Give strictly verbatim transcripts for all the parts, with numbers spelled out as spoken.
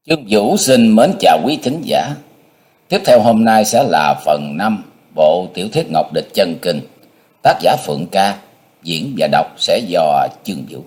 Chương Vũ xin mến chào quý thính giả. Tiếp theo hôm nay sẽ là phần năm bộ tiểu thuyết Ngọc Địch Chân Kinh, tác giả Phượng Ca, diễn và đọc sẽ do Chương Vũ.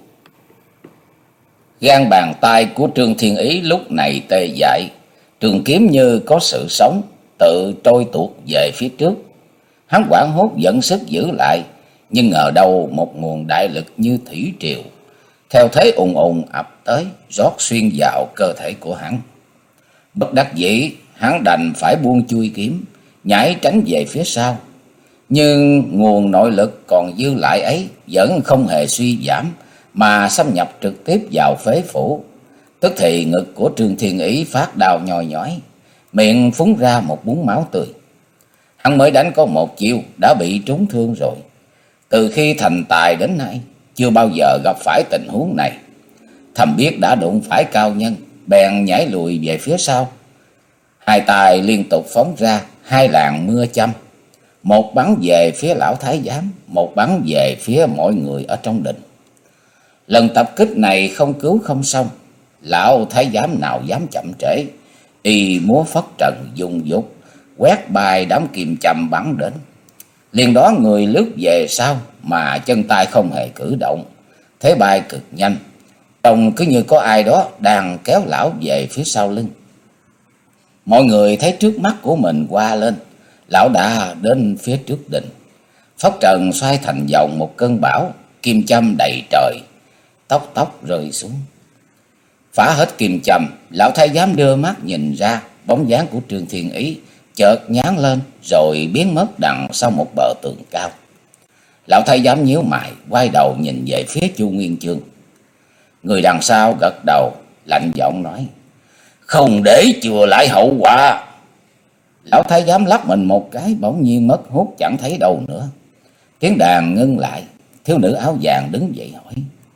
Gan bàn tay của Trương Thiên Ý lúc này tê dại, trường kiếm như có sự sống, tự trôi tuột về phía trước. Hắn hoảng hốt dẫn sức giữ lại, nhưng ngờ đâu một nguồn đại lực như thủy triều theo thế ùn ùn ập tới, rót xuyên vào cơ thể của hắn. Bất đắc dĩ, hắn đành phải buông chui kiếm, nhảy tránh về phía sau. Nhưng nguồn nội lực còn dư lại ấy vẫn không hề suy giảm, mà xâm nhập trực tiếp vào phế phủ. Tức thì ngực của Trương Thiên Ý phát đau nhoi nhói, miệng phúng ra một búng máu tươi. Hắn mới đánh có một chiêu đã bị trúng thương rồi. Từ khi thành tài đến nay, chưa bao giờ gặp phải tình huống này. Thầm biết đã đụng phải cao nhân, bèn nhảy lùi về phía sau. Hai tay liên tục phóng ra hai làn mưa châm, một bắn về phía lão thái giám, một bắn về phía mọi người ở trong đình. Lần tập kích này không cứu không xong, lão thái giám nào dám chậm trễ, y múa phất trần dùng dục quét bài đám kim châm bắn đến. Liền đó người lướt về sau mà chân tay không hề cử động, thế bay cực nhanh, trông cứ như có ai đó đang kéo lão về phía sau lưng. Mọi người thấy trước mắt của mình qua lên, lão đã đến phía trước đình. Phất trần xoay thành vòng một cơn bão, kim châm đầy trời, tóc tóc rơi xuống. Phá hết kim châm, lão thái giám đưa mắt nhìn ra, bóng dáng của Trương Thiên Ý chợt nhán lên rồi biến mất đằng sau một bờ tường cao. Lão thái giám nhíu mày, quay đầu nhìn về phía Chu Nguyên Chương. Người đằng sau gật đầu, lạnh giọng nói: "Không để chừa lại hậu quả." Lão thái giám lắc mình một cái, bỗng nhiên mất hút chẳng thấy đâu nữa. Tiếng đàn ngưng lại, thiếu nữ áo vàng đứng dậy hỏi: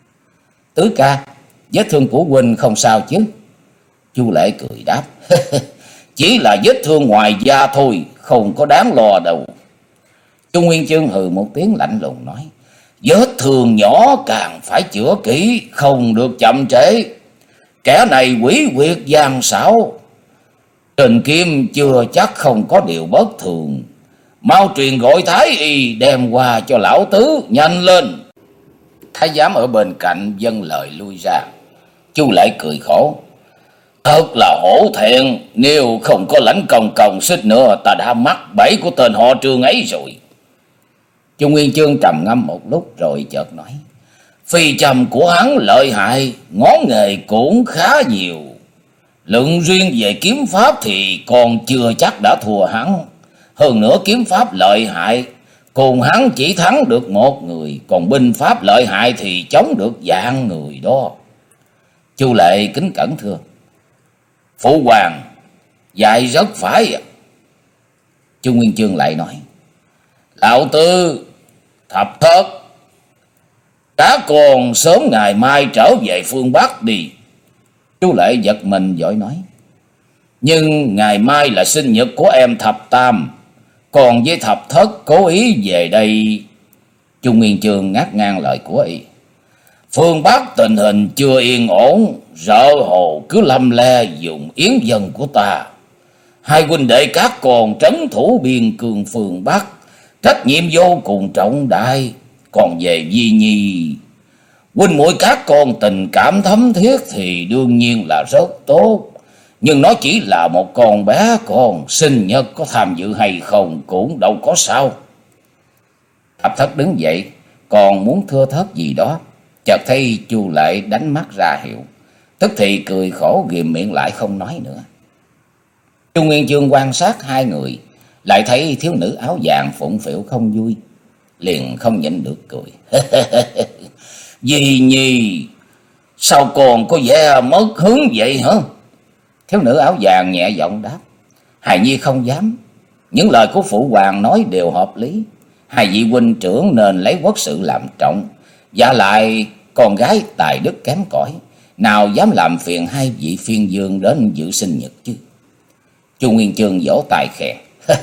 "Tứ ca, vết thương của huynh không sao chứ?" Chu Lệ cười đáp: "Chỉ là vết thương ngoài da thôi, không có đáng lo đâu." Chu Nguyên Chương hừ một tiếng lạnh lùng nói: "Vết thương nhỏ càng phải chữa kỹ, không được chậm trễ. Kẻ này quỷ quyệt gian xảo, trên kim chưa chắc không có điều bất thường. Mau truyền gọi thái y đem qua cho lão tứ, nhanh lên." Thái giám ở bên cạnh dâng lời lui ra. Chu Lệ cười khổ: "Thật là hổ thẹn, nếu không có lãnh công công xích nữa, ta đã mắc bẫy của tên họ Trương ấy rồi." Chu Nguyên Chương trầm ngâm một lúc rồi chợt nói: "Phi châm của hắn lợi hại, ngón nghề cũng khá nhiều. Luận riêng về kiếm pháp thì còn chưa chắc đã thua hắn. Hơn nữa kiếm pháp lợi hại, cùng hắn chỉ thắng được một người, còn binh pháp lợi hại thì chống được vạn người đó." Chu Lệ kính cẩn thưa: "Phụ hoàng dạy rất phải." Chu Nguyên Chương lại nói: "Lão Tư, Thập Thất, cá còn sớm ngày mai trở về phương Bắc đi." Chu Lệ giật mình vội nói: "Nhưng ngày mai là sinh nhật của em Thập Tam, còn với Thập Thất cố ý về đây." Chu Nguyên Chương ngắt ngang lời của y: "Phương Bắc tình hình chưa yên ổn, sợ hồ cứ lâm le dùng yến dân của ta. Hai huynh đệ các con trấn thủ biên cương phương Bắc, trách nhiệm vô cùng trọng đại. Còn về Di Nhi, huynh muội các con tình cảm thấm thiết thì đương nhiên là rất tốt, nhưng nó chỉ là một con bé con, sinh nhật có tham dự hay không cũng đâu có sao." Thập Thất đứng dậy, còn muốn thưa thớt gì đó, chợt thấy Chu Lệ đánh mắt ra hiệu, tức thì cười khổ ghìm miệng lại không nói nữa. Chu Nguyên Chương quan sát hai người, lại thấy thiếu nữ áo vàng phụng phịu không vui, liền không nhịn được cười: "Di Nhi, sao còn có vẻ mất hứng vậy hả?" Thiếu nữ áo vàng nhẹ giọng đáp: "Hài Nhi không dám. Những lời của phụ hoàng nói đều hợp lý. Hai vị huynh trưởng nên lấy quốc sự làm trọng. Và lại con gái tài đức kém cỏi, nào dám làm phiền hai vị phiên dương đến dự sinh nhật chứ." Chu Nguyên Chương vỗ tay khẽ: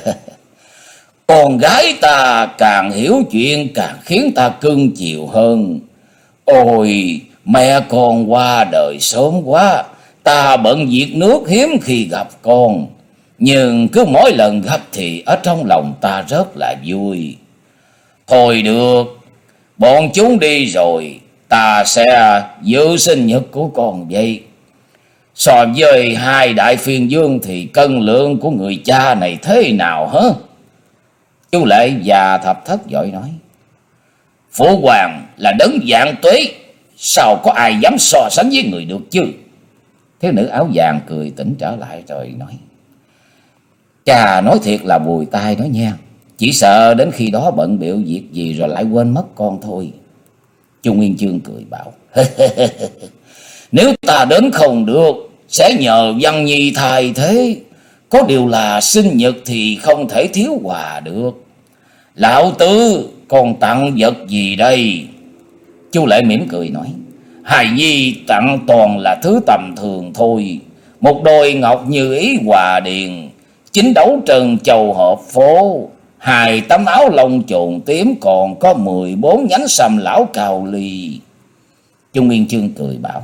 "Con gái ta càng hiểu chuyện càng khiến ta cưng chiều hơn. Ôi, mẹ con qua đời sớm quá, Ta bận việc nước hiếm khi gặp con, nhưng cứ mỗi lần gặp thì ở trong lòng ta rất là vui. Thôi được, bọn chúng đi rồi, ta sẽ giữ sinh nhật của con vậy. So với hai đại phiên vương thì cân lượng của người cha này thế nào hả? Chu Lệ và Thập Thất vội nói. Phụ hoàng là đấng vạn tuế, sao có ai dám so sánh với người được chứ? Thiếu nữ áo vàng cười tỉnh trở lại rồi nói. Chà, nói thiệt là bùi tai đó nha. Chỉ sợ đến khi đó bận bịu việc gì rồi lại quên mất con thôi. Chu Nguyên Chương cười bảo. Nếu ta đến không được, sẽ nhờ Văn Nhi thay thế. Có điều là sinh nhật thì không thể thiếu quà được. Lão tứ, còn tặng vật gì đây? Chu Lệ mỉm cười nói. Hài Nhi tặng toàn là thứ tầm thường thôi. Một đôi ngọc như ý hòa điền, chín đấu trần châu hộp phố, hai tấm áo lông trồn tím, còn có mười bốn nhánh sầm lão cào ly. Trung Nguyên Chương cười bảo.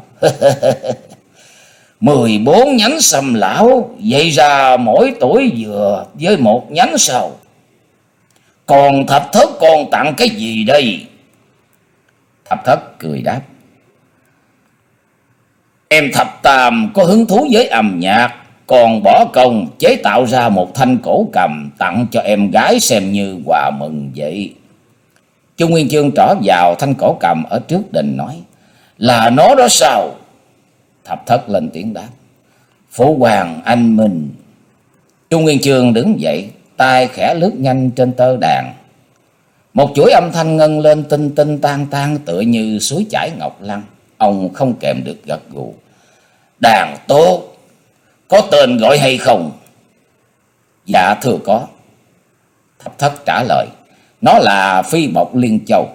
Mười bốn nhánh sầm lão, vậy ra mỗi tuổi vừa với một nhánh sao? Còn Thập Thất con tặng cái gì đây? Thập Thất cười đáp. Em Thập Tam có hứng thú với âm nhạc, còn bỏ công chế tạo ra một thanh cổ cầm tặng cho em gái xem như quà mừng vậy. Chu Nguyên Chương trỏ vào thanh cổ cầm ở trước đình nói. Là nó đó sao? Thập Thất lên tiếng đáp. Phụ hoàng anh minh. Chu Nguyên Chương đứng dậy, tay khẽ lướt nhanh trên tơ đàn. Một chuỗi âm thanh ngân lên tinh tinh tan tan tựa như suối chảy ngọc lăng. Ông không kèm được gật gù. Đàn tốt. Có tên gọi hay không? Dạ thưa có. Thập Thất trả lời. Nó là Phi Bộc Liên Châu.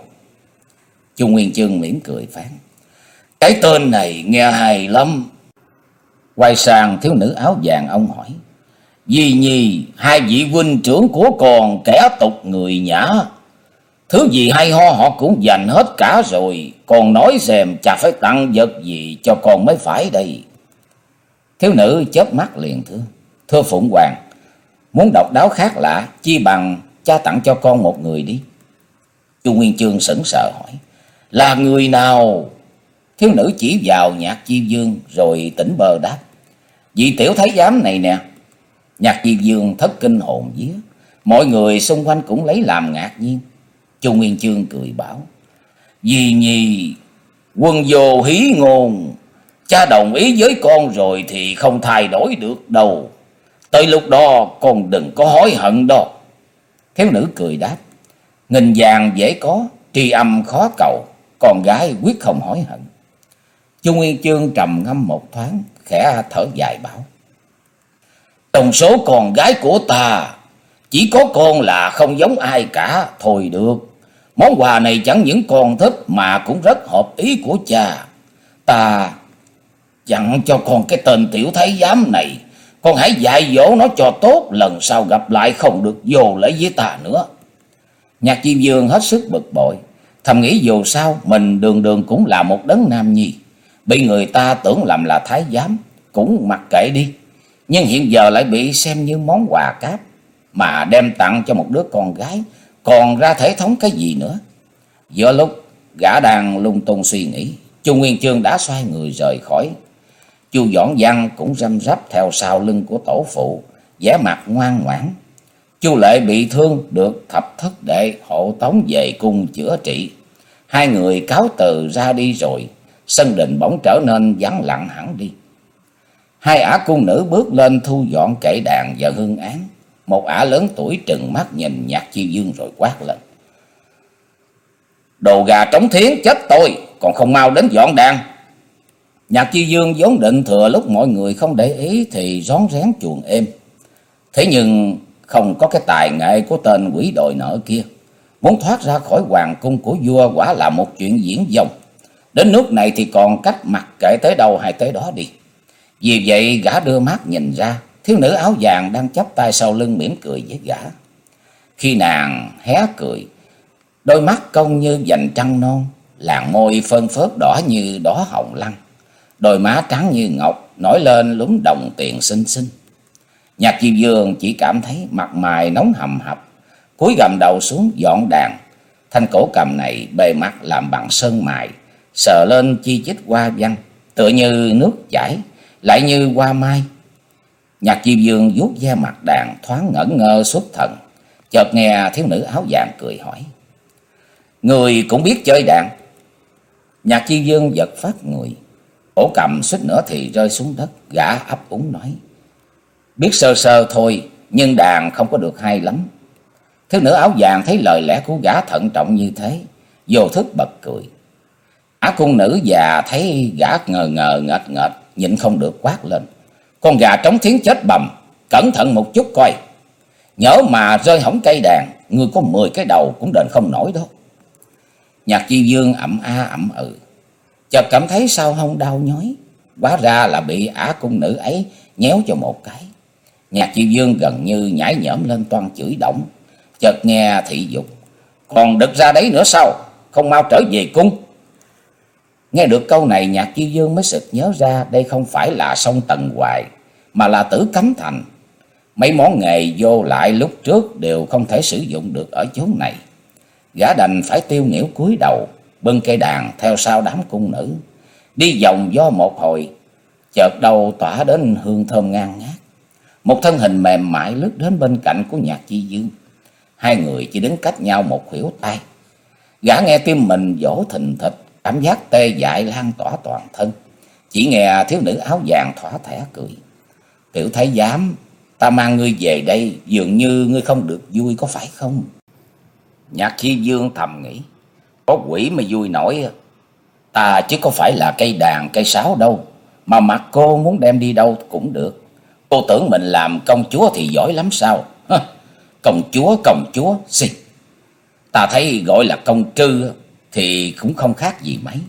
Chu Nguyên Chương mỉm cười phán. Cái tên này nghe hay lắm. Quay sang thiếu nữ áo vàng ông hỏi. Di Nhi, hai vị huynh trưởng của con kẻ tục người nhã, thứ gì hay ho họ cũng dành hết cả rồi. Còn nói xem chả phải tặng vật gì cho con mới phải đây. Thiếu nữ chớp mắt liền thưa. Thưa Phụng Hoàng, muốn độc đáo khác lạ, chi bằng cha tặng cho con một người đi. Chu Nguyên Chương sững sờ hỏi. Là người nào? Thiếu nữ chỉ vào Nhạc Chi Vương rồi tỉnh bơ đáp. Vị tiểu thái giám này nè. Nhạc Chi Vương thất kinh hồn vía. Mọi người xung quanh cũng lấy làm ngạc nhiên. Chu Nguyên Chương cười bảo. Di Nhi, quân vô hí ngôn. Cha đồng ý với con rồi thì không thay đổi được đâu. Tới lúc đó con đừng có hối hận đó. Thiếu nữ cười đáp. Nghìn vàng dễ có, tri âm khó cầu. Con gái quyết không hối hận. Chu Nguyên Chương trầm ngâm một thoáng, khẽ thở dài bảo. Trong số con gái của ta, chỉ có con là không giống ai cả. Thôi được, món quà này chẳng những con thích mà cũng rất hợp ý của cha. Ta dặn cho con cái tên tiểu thái giám này, con hãy dạy dỗ nó cho tốt, lần sau gặp lại không được vô lễ với ta nữa. Nhạc Chi Vương hết sức bực bội, thầm nghĩ dù sao mình đường đường cũng là một đấng nam nhi, bị người ta tưởng lầm là thái giám cũng mặc kệ đi, nhưng hiện giờ lại bị xem như món quà cáp mà đem tặng cho một đứa con gái, còn ra thể thống cái gì nữa. Giữa lúc gã đang lung tung suy nghĩ, Chu Nguyên Chương đã xoay người rời khỏi. Chu Dõn Văn cũng răm rắp theo sau lưng của tổ phụ, vẻ mặt ngoan ngoãn. Chu Lệ bị thương được Thập Thất đệ hộ tống về cung chữa trị. Hai người cáo từ ra đi rồi, sân đình bỗng trở nên vắng lặng hẳn đi. Hai ả cung nữ bước lên thu dọn kệ đàn và hương án. Một ả lớn tuổi trừng mắt nhìn Nhạc Chi Vương rồi quát lên. Đồ gà trống thiến chết tôi, còn không mau đến dọn đàn. Nhạc Chi Vương vốn định thừa lúc mọi người không để ý thì rón rén chuồn êm. Thế nhưng không có cái tài nghệ của tên quỷ đòi nợ kia. Muốn thoát ra khỏi hoàng cung của vua quả là một chuyện diễn vong. Đến nước này thì còn cách mặc kệ tới đâu hay tới đó đi. Vì vậy gã đưa mắt nhìn ra, thiếu nữ áo vàng đang chắp tay sau lưng mỉm cười với gã. Khi nàng hé cười, đôi mắt cong như vành trăng non, làn môi phơn phớt đỏ như đóa hồng lăng, đôi má trắng như ngọc, nổi lên lúm đồng tiền xinh xinh. Nhạc Chiêu Dương chỉ cảm thấy mặt mày nóng hầm hập, cúi gầm đầu xuống dọn đàn. Thanh cổ cầm này bề mặt làm bằng sơn mài, sờ lên chi chít hoa văn, tựa như nước chảy, lại như hoa mai. Nhạc Chiêu Dương vuốt ve mặt đàn, thoáng ngẩn ngơ xuất thần, chợt nghe thiếu nữ áo vàng cười hỏi: "Người cũng biết chơi đàn?" Nhạc Chiêu Dương giật phát người, cổ cầm suýt nữa thì rơi xuống đất. Gã ấp úng nói: "Biết sơ sơ thôi, nhưng đàn không có được hay lắm." Thiếu nữ áo vàng thấy lời lẽ của gã thận trọng như thế, vô thức bật cười. Ả cung nữ già thấy gã ngờ ngờ nghệch nghệch, nhịn không được quát lên: "Con gà trống thiến chết bầm, cẩn thận một chút coi. Nhỡ mà rơi hỏng cây đàn, ngươi có mười cái đầu cũng đền không nổi đó." Nhạc Chiêu Dương ậm a ậm ừ, chợt cảm thấy sau hông đau nhói. Hóa ra là bị ả cung nữ ấy nhéo cho một cái. Nhạc Chiêu Dương gần như nhảy nhỡm lên toan chửi động, chợt nghe thị dục: "Còn đực ra đấy nữa sao? Không mau trở về cung." Nghe được câu này, Nhạc Chiêu Dương mới sực nhớ ra đây không phải là sông Tần Hoài, mà là Tử Cấm Thành. Mấy món nghề vô lại lúc trước đều không thể sử dụng được ở chốn này. Gã đành phải tiêu nghỉu cúi đầu, bưng cây đàn theo sau đám cung nữ, đi vòng do một hồi, chợt đầu tỏa đến hương thơm ngang ngát. Một thân hình mềm mại lướt đến bên cạnh của Nhạc Chiêu Dương. Hai người chỉ đứng cách nhau một khuỷu tay. Gã nghe tim mình vỗ thình thịch, cảm giác tê dại lan tỏa toàn thân. Chỉ nghe thiếu nữ áo vàng thỏa thẻ cười: "Tiểu thái giám, ta mang ngươi về đây, dường như ngươi không được vui có phải không?" Nhạc Chiêu Dương thầm nghĩ: có quỷ mà vui nổi. Ta chứ có phải là cây đàn cây sáo đâu, mà mặc cô muốn đem đi đâu cũng được. Cô tưởng mình làm công chúa thì giỏi lắm sao? Hơ, công chúa công chúa xì. Ta thấy gọi là công trư thì cũng không khác gì mấy.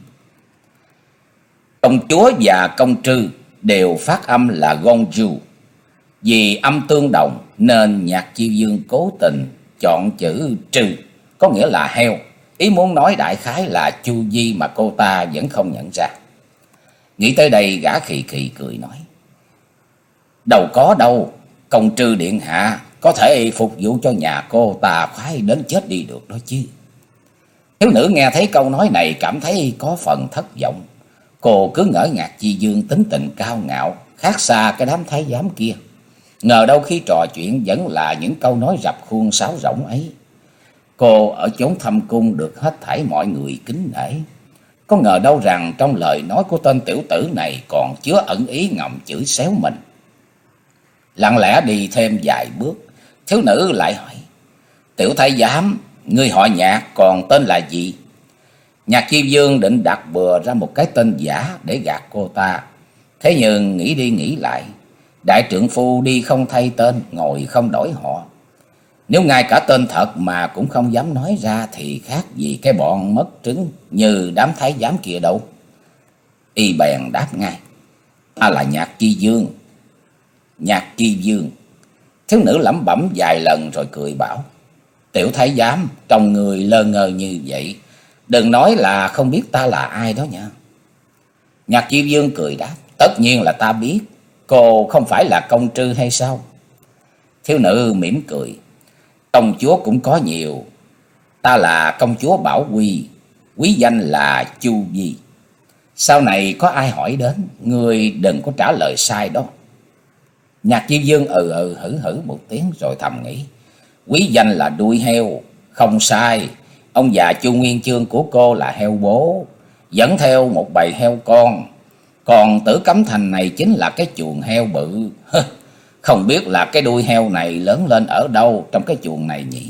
Công chúa và công trư đều phát âm là gonju. Vì âm tương đồng nên Nhạc Chiêu Dương cố tình chọn chữ trư, có nghĩa là heo. Ý muốn nói đại khái là chu di mà cô ta vẫn không nhận ra. Nghĩ tới đây, gã khì khì cười nói: "Đâu có đâu, công trư điện hạ có thể phục vụ cho nhà cô ta khoái đến chết đi được đó chứ." Thiếu nữ nghe thấy câu nói này cảm thấy có phần thất vọng. Cô cứ ngỡ Nhạc Chiêu Dương tính tình cao ngạo, khác xa cái đám thái giám kia. Ngờ đâu khi trò chuyện vẫn là những câu nói rập khuôn sáo rỗng ấy. Cô ở chốn thâm cung được hết thảy mọi người kính nể. Có ngờ đâu rằng trong lời nói của tên tiểu tử này còn chứa ẩn ý ngầm chửi xéo mình. Lặng lẽ đi thêm vài bước, thiếu nữ lại hỏi: "Tiểu thái giám, ngươi họ Nhạc còn tên là gì?" Nhạc Chiêu Dương định đặt bừa ra một cái tên giả để gạt cô ta. Thế nhưng nghĩ đi nghĩ lại, đại trượng phu đi không thay tên, ngồi không đổi họ. Nếu ngay cả tên thật mà cũng không dám nói ra thì khác gì cái bọn mất trứng như đám thái giám kia đâu. Y bèn đáp ngay: "Ta là Nhạc Chiêu Dương." Nhạc Chiêu Dương. Thiếu nữ lẩm bẩm vài lần rồi cười bảo: "Tiểu thái giám, trông người lơ ngơ như vậy, đừng nói là không biết ta là ai đó nha." Nhạc Chiêu Dương cười đáp: "Tất nhiên là ta biết, cô không phải là công trư hay sao?" Thiếu nữ mỉm cười: "Công chúa cũng có nhiều, ta là công chúa Bảo Quy, quý danh là Chu Di. Sau này có ai hỏi đến, ngươi đừng có trả lời sai đó." Nhạc Chiêu Dương ừ ừ hử hử một tiếng rồi thầm nghĩ: quý danh là đuôi heo, không sai. Ông già Chu Nguyên Chương của cô là heo bố, dẫn theo một bầy heo con. Còn Tử Cấm Thành này chính là cái chuồng heo bự. Không biết là cái đuôi heo này lớn lên ở đâu trong cái chuồng này nhỉ?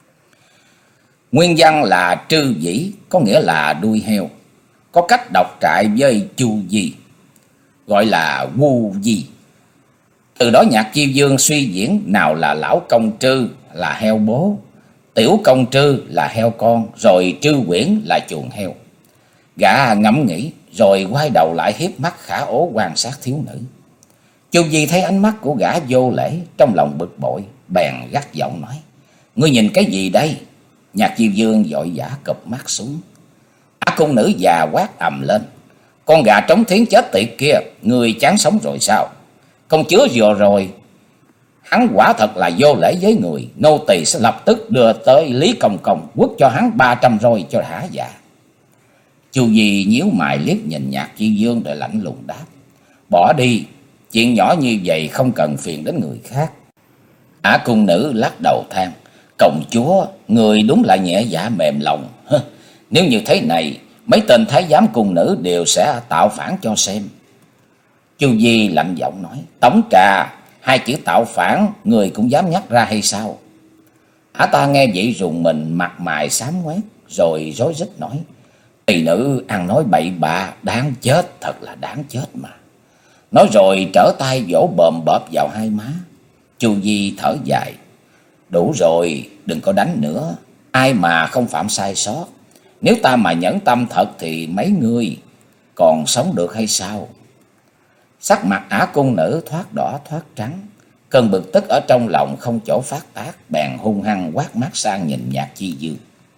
Nguyên văn là trư dĩ, có nghĩa là đuôi heo. Có cách đọc trại với Chu Di, gọi là Wu Di. Từ đó Nhạc Chiêu Dương suy diễn nào là lão công trư là heo bố, tiểu công trư là heo con, rồi trư quyển là chuồng heo. Gã ngẫm nghĩ rồi quay đầu lại hiếp mắt khả ố quan sát thiếu nữ. Chu Di thấy ánh mắt của gã vô lễ, trong lòng bực bội, bèn gắt giọng nói: ngươi nhìn cái gì đây? Nhạc Chiêu Dương vội vã cụp mắt xuống. Á cung nữ già quát ầm lên: Con gà trống thiến chết tiệt kia, người chán sống rồi sao? Công chúa vừa rồi, hắn quả thật là vô lễ với người. Nô tỳ sẽ lập tức đưa tới Lý Công Công, quất cho hắn ba trăm roi cho hả dạ. Chu Di nhíu mày liếc nhìn Nhạc Chi Dương rồi lạnh lùng đáp: Bỏ đi, chuyện nhỏ như vậy không cần phiền đến người khác. Ả cung nữ lắc đầu than: Công chúa, người đúng là nhẹ dạ mềm lòng. Nếu như thế này, mấy tên thái giám cung nữ đều sẽ tạo phản cho xem. Chu Di lạnh giọng nói: Tống trà, hai chữ tạo phản người cũng dám nhắc ra hay sao? Ả ta nghe vậy rùng mình, mặt mày xám ngoét, rồi rối rít nói: Tỳ nữ ăn nói bậy bạ, đáng chết, thật là đáng chết mà. Nói rồi trở tay vỗ bòm bợp vào hai má. Chu Di thở dài: Đủ rồi, đừng có đánh nữa. Ai mà không phạm sai sót. Nếu ta mà nhẫn tâm thật thì mấy người còn sống được hay sao? Sắc mặt Ả cung nữ thoát đỏ thoát trắng, cơn bực tức ở trong lòng không chỗ phát tác, bèn hung hăng quát mắt sang nhìn Nhạc Chi Dương.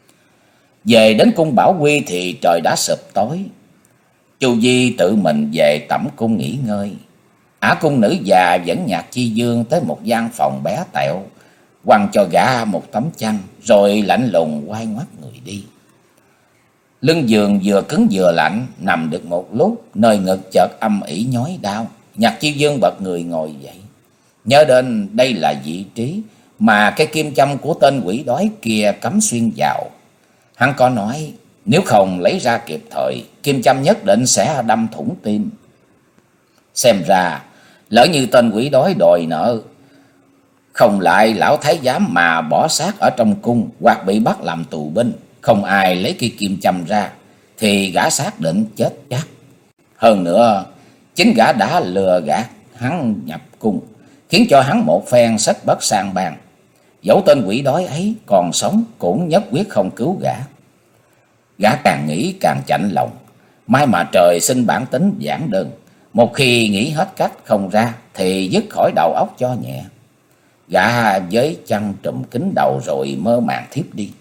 Về đến cung Bảo Quy thì trời đã sụp tối. Chu Di tự mình về tẩm cung nghỉ ngơi. Ả cung nữ già dẫn Nhạc Chi Dương tới một gian phòng bé tẹo, quăng cho gã một tấm chăn, rồi lạnh lùng quay ngoắt người đi. Lưng giường vừa cứng vừa lạnh, nằm được một lúc, nơi ngực chợt âm ỉ nhói đau. Nhạc Chi Dương bật người ngồi dậy, nhớ đến đây là vị trí mà cái kim châm của tên quỷ đói kia cắm xuyên vào. Hắn có nói nếu không lấy ra kịp thời, kim châm nhất định sẽ đâm thủng tim. Xem ra lỡ như tên quỷ đói đòi nợ không lại lão thái giám mà bỏ xác ở trong cung, hoặc bị bắt làm tù binh, không ai lấy cây kim châm ra, thì gã xác định chết chắc. Hơn nữa, chính gã đã lừa gạt hắn nhập cung, khiến cho hắn một phen sách bất sang bàn. Dẫu tên quỷ đói ấy còn sống cũng nhất quyết không cứu gã. Gã càng nghĩ càng chạnh lòng, may mà trời sinh bản tính giản đơn. Một khi nghĩ hết cách không ra thì dứt khỏi đầu óc cho nhẹ. Gã với chăn trùm kín đầu rồi mơ màng thiếp đi.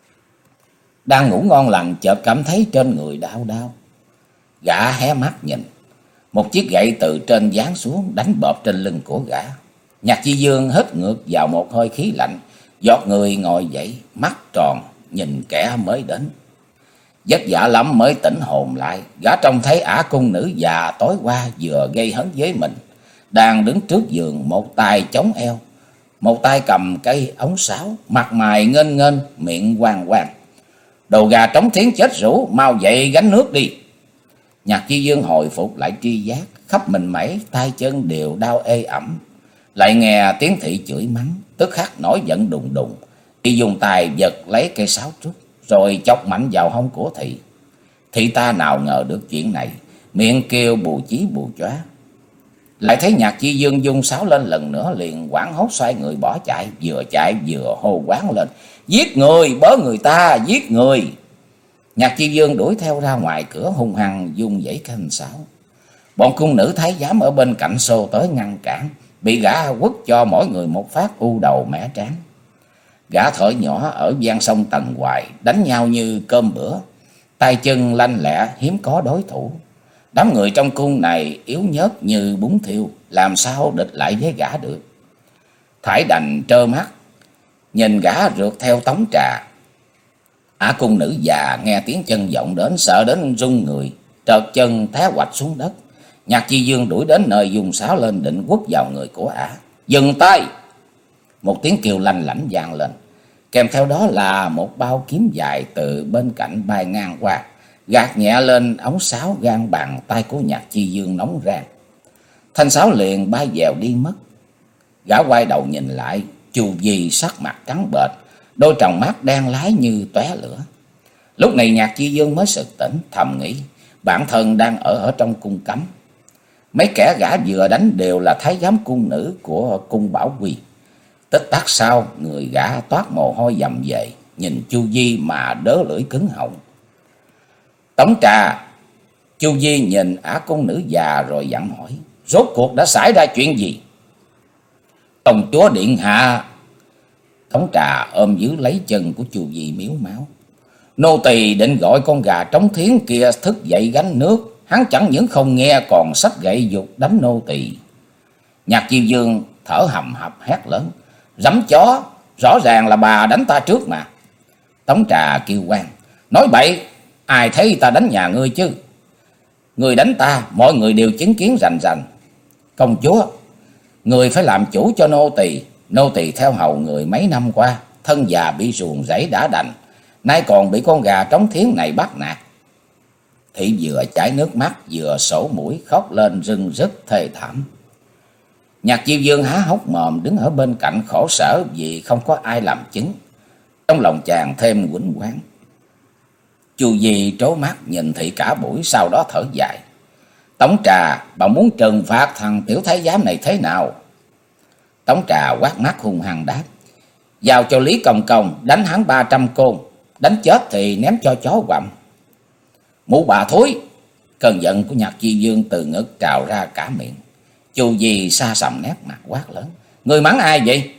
Đang ngủ ngon lành chợt cảm thấy trên người đau đau. Gã hé mắt nhìn, một chiếc gậy từ trên giáng xuống đánh bợp trên lưng của gã. Nhạc Chi Dương hít ngược vào một hơi khí lạnh, giọt người ngồi dậy, mắt tròn nhìn kẻ mới đến. Vất vả lắm mới tỉnh hồn lại, gã trông thấy Ả cung nữ già tối qua vừa gây hấn với mình, đang đứng trước giường, một tay chống eo, một tay cầm cây ống sáo, mặt mày nghênh nghênh, miệng quang quang. Đồ gà trống thiến chết rũ, mau dậy gánh nước đi. Nhạc Chi Dương hồi phục lại tri giác, khắp mình mẩy, tay chân đều đau ê ẩm. Lại nghe tiếng thị chửi mắng, tức khắc nổi giận đùng đùng, y dùng tay giật lấy cây sáo trúc, rồi chọc mạnh vào hông của thị. Thị ta nào ngờ được chuyện này, miệng kêu bù chí bù chóa. Lại thấy Nhạc Chi Dương dung sáo lên lần nữa, liền hoảng hốt xoay người bỏ chạy, vừa chạy vừa hô quán lên: Giết người, bớ người ta, giết người! Nhạc Chi Dương đuổi theo ra ngoài cửa, hung hăng dung dãy cái thanh sáo. Bọn cung nữ thái giám ở bên cạnh xô tới ngăn cản, bị gã quất cho mỗi người một phát u đầu mẻ trán. Gã thở nhỏ ở gian sông Tần Hoài, đánh nhau như cơm bữa, tay chân lanh lẹ, hiếm có đối thủ. Đám người trong cung này yếu nhớt như bún thiêu, làm sao địch lại với gã được. Thải đành trơ mắt nhìn gã rượt theo Tống Trà. Ả cung nữ già nghe tiếng chân vọng đến, sợ đến run người, trợt chân té quạch xuống đất. Nhạc Chi Dương đuổi đến nơi, dùng sáo lên định quất vào người của Ả. Dừng tay! Một tiếng kêu lanh lảnh vang lên, kèm theo đó là một bao kiếm dài từ bên cạnh bay ngang qua, gạt nhẹ lên ống sáo gan bàn tay của Nhạc Chi Dương nóng rang. Thanh sáo liền bay dèo đi mất. Gã quay đầu nhìn lại, Chu Di sắc mặt trắng bệch, đôi tròng mắt đen lái như tóe lửa. Lúc này Nhạc Chi Dương mới sực tỉnh, thầm nghĩ bản thân đang ở ở trong cung cấm. Mấy kẻ gã vừa đánh đều là thái giám cung nữ của cung Bảo Quy. Tích tắc sau, người gã toát mồ hôi dầm về, nhìn Chu Di mà đớ lưỡi cứng họng. Tống Trà! Chu Di nhìn Ả cung nữ già rồi dặn hỏi: Rốt cuộc đã xảy ra chuyện gì? Công chúa điện hạ! Tống Trà ôm giữ lấy chân của Chu Di miếu máu: Nô tỳ định gọi con gà trống thiến kia thức dậy gánh nước, hắn chẳng những không nghe còn xách gậy giục đánh nô tỳ. Nhạc Chiêu Dương thở hầm hập hét lớn: "Rắm chó, rõ ràng là bà đánh ta trước mà." Tống Trà kêu quan: "Nói bậy, ai thấy ta đánh nhà ngươi chứ? Người đánh ta, mọi người đều chứng kiến rành rành. Công chúa, người phải làm chủ cho nô tỳ. Nô tỳ theo hầu người mấy năm qua, thân già bị ruồng rẫy đã đành, nay còn bị con gà trống thiến này bắt nạt." Thị vừa chảy nước mắt vừa sổ mũi khóc lên rưng rức thê thảm. Nhạc Chiêu Dương há hốc mồm đứng ở bên cạnh khổ sở vì không có ai làm chứng. Trong lòng chàng thêm quýnh quán. Chu Di trố mắt nhìn thị cả buổi, sau đó thở dài: "Tống Trà, bà muốn trừng phạt thằng tiểu thái giám này thế nào?" Tống Trà quát mắt hung hăng đáp: "Giao cho Lý Công Công đánh hắn ba trăm côn, đánh chết thì ném cho chó quặm." "Mụ bà thối!" Cơn giận của Nhạc Chi Dương từ ngực trào ra cả miệng. Chu Di sa sầm nét mặt quát lớn: "Người mắng ai vậy?"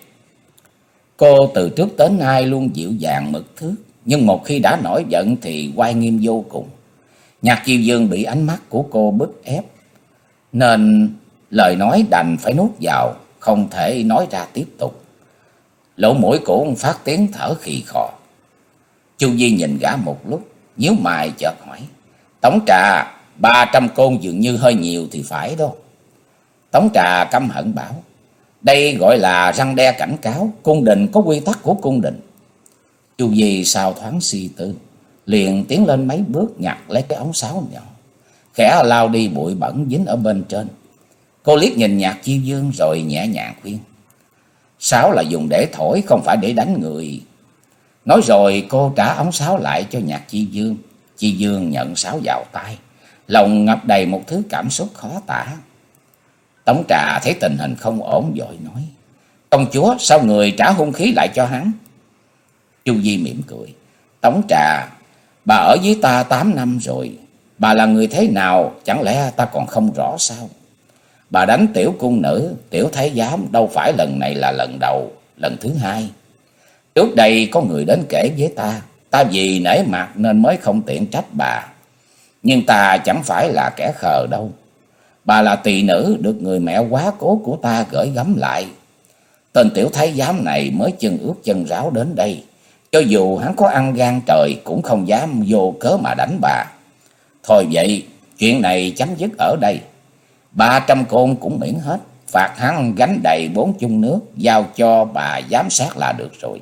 Cô từ trước tới nay luôn dịu dàng mực thước, nhưng một khi đã nổi giận thì oai nghiêm vô cùng. Nhạc Chiêu Dương bị ánh mắt của cô bức ép, nên lời nói đành phải nuốt vào, không thể nói ra tiếp tục. Lỗ mũi cũng phát tiếng thở khì khò. Chu Di nhìn gã một lúc, nhíu mày chợt hỏi: "Tống Trà, ba trăm côn dường như hơi nhiều thì phải đó." Tống Trà căm hận bảo: "Đây gọi là răn đe cảnh cáo, cung đình có quy tắc của cung đình." Chu Di sao thoáng suy tư, liền tiến lên mấy bước nhặt lấy cái ống sáo nhỏ, khẽ lao đi bụi bẩn dính ở bên trên. Cô liếc nhìn Nhạc Chiêu Dương rồi nhẹ nhàng khuyên: "Sáo là dùng để thổi, không phải để đánh người." Nói rồi cô trả ống sáo lại cho Nhạc Chiêu Dương. Chiêu Dương nhận sáo vào tay, lòng ngập đầy một thứ cảm xúc khó tả. Tống Trà thấy tình hình không ổn vội nói: "Công chúa, sao người trả hung khí lại cho hắn?" Chu Di mỉm cười: "Tống Trà, bà ở với ta tám năm rồi, bà là người thế nào chẳng lẽ ta còn không rõ sao? Bà đánh tiểu cung nữ, tiểu thái giám đâu phải lần này là lần đầu, lần thứ hai. Trước đây có người đến kể với ta, ta vì nể mặt nên mới không tiện trách bà. Nhưng ta chẳng phải là kẻ khờ đâu. Bà là tỳ nữ được người mẹ quá cố của ta gửi gắm lại. Tên tiểu thái giám này mới chân ướt chân ráo đến đây. Cho dù hắn có ăn gan trời cũng không dám vô cớ mà đánh bà. Thôi vậy, chuyện này chấm dứt ở đây. Ba trăm côn cũng miễn hết, phạt hắn gánh đầy bốn chung nước, giao cho bà giám sát là được rồi."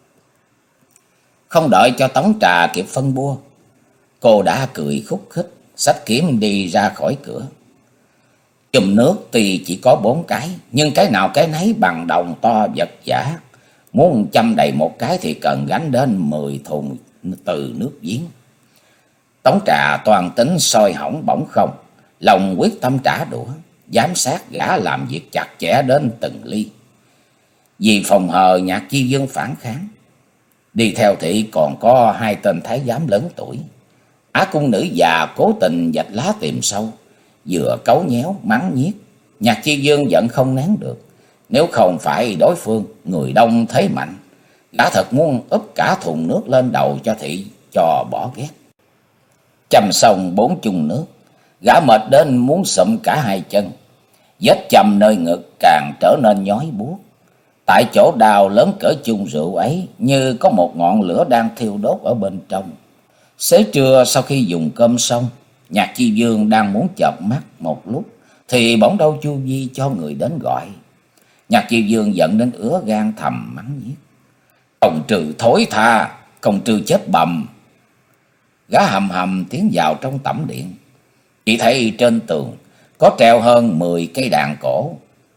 Không đợi cho Tống Trà kịp phân bua, cô đã cười khúc khích, xách kiếm đi ra khỏi cửa. Chùm nước tuy chỉ có bốn cái, nhưng cái nào cái nấy bằng đồng to vật giả. Muốn châm đầy một cái thì cần gánh đến mười thùng từ nước giếng. Tống Trà toàn tính soi hỏng bỏng không, lòng quyết tâm trả đũa, giám sát gã làm việc chặt chẽ đến từng ly. Vì phòng hờ Nhạc Chi Dương phản kháng, đi theo thị còn có hai tên thái giám lớn tuổi. Á cung nữ già cố tình vạch lá tìm sâu, vừa cấu nhéo mắng nhiếc. Nhạc Chi Dương giận không nén được, nếu không phải đối phương người đông thế mạnh, gã thật muốn úp cả thùng nước lên đầu cho thị cho bỏ ghét. Châm xong bốn chung nước, gã mệt đến muốn sụm cả hai chân. Vết châm nơi ngực càng trở nên nhói buốt. Tại chỗ đào lớn cỡ chung rượu ấy như có một ngọn lửa đang thiêu đốt ở bên trong. Xế trưa sau khi dùng cơm xong, Nhạc Chi Dương đang muốn chợp mắt một lúc thì bỗng đâu Chu Di cho người đến gọi. Nhạc Chi Dương giận đến ứa gan thầm mắng nhiếc: "Công trừ thối tha, công trừ chết bầm." Gã hầm hầm tiến vào trong tẩm điện. Chỉ thấy trên tường có treo hơn mười cây đàn cổ,